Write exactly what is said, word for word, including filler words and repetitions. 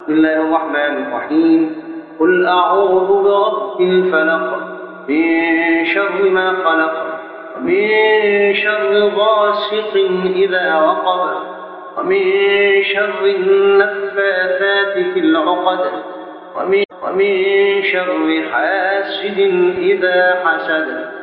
بسم الله الرحمن الرحيم قل أعوذ برب الفلق من شر ما خلق ومن شر غاسق إذا وقب ومن شر النفاثات في العقد ومن, ومن شر حاسد إذا حسد